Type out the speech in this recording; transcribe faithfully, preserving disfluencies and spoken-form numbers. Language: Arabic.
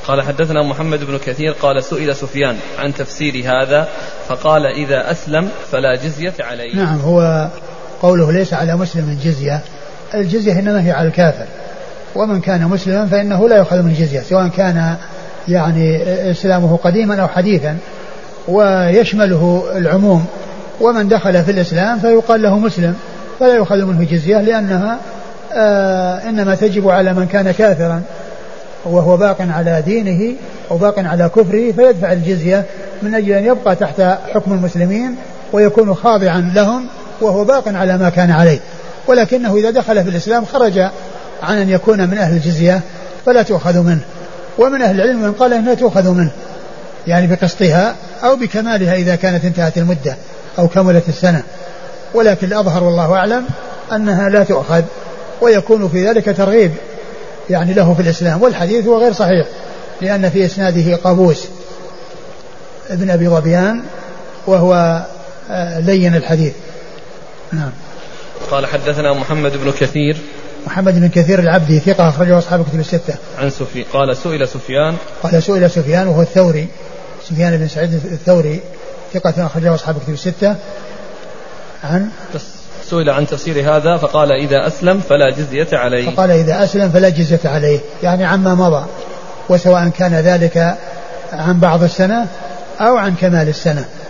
قال حدثنا محمد بن كثير قال سئل سفيان عن تفسير هذا فقال إذا أسلم فلا جزية عليه. نعم، هو قوله ليس على مسلم جزية، الجزية إنما هي على الكافر، ومن كان مسلما فإنه لا يؤخذ من الجزية سواء كان يعني إسلامه قديما أو حديثا، ويشمله العموم، ومن دخل في الإسلام فيقال له مسلم فلا يؤخذ منه جزية، لأنها آه إنما تجب على من كان كافرا وهو باق على دينه أو باق على كفره فيدفع الجزية من أجل أن يبقى تحت حكم المسلمين ويكون خاضعا لهم وهو باق على ما كان عليه. ولكنه إذا دخل في الإسلام خرج عن أن يكون من أهل الجزية فلا تؤخذ منه. ومن أهل العلم من قال أنها تؤخذ منه يعني بقسطها أو بكمالها إذا كانت انتهت المدة أو كملت السنة، ولكن الأظهر والله أعلم أنها لا تؤخذ، ويكون في ذلك ترغيب يعني له في الإسلام. والحديث هو غير صحيح لأن في إسناده قابوس ابن أبي ظبيان وهو لين الحديث. نعم. قال حدثنا محمد بن كثير محمد بن كثير العبدي ثقة أخرجه أصحاب كتب الستة. عن سفيان قال سئل سفيان قال سئل سفيان وهو الثوري سفيان بن سعيد الثوري ثقة أخرجه أصحاب كتب الستة. عن سئل عن تفسير هذا فقال إذا أسلم فلا جزية عليه. فقال إذا أسلم فلا جزية عليه يعني عما مضى، وسواء كان ذلك عن بعض السنة أو عن كمال السنة.